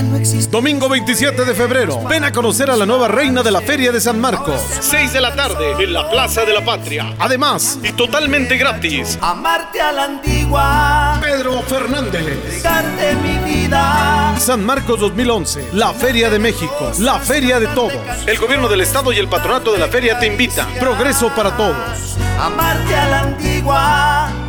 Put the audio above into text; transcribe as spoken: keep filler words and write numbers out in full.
no existe. Domingo veintisiete de febrero, ven a conocer a la nueva reina de la Feria de San Marcos. seis de la tarde en la Plaza de la Patria. Además, y totalmente gratis, Amarte a la antigua, Pedro Fernández. darte mi vida. San Marcos dos mil once, la Feria de México, la Feria de todos. El gobierno del estado y el patronato de la feria te invitan. Progreso para todos. Amarte a la antigua.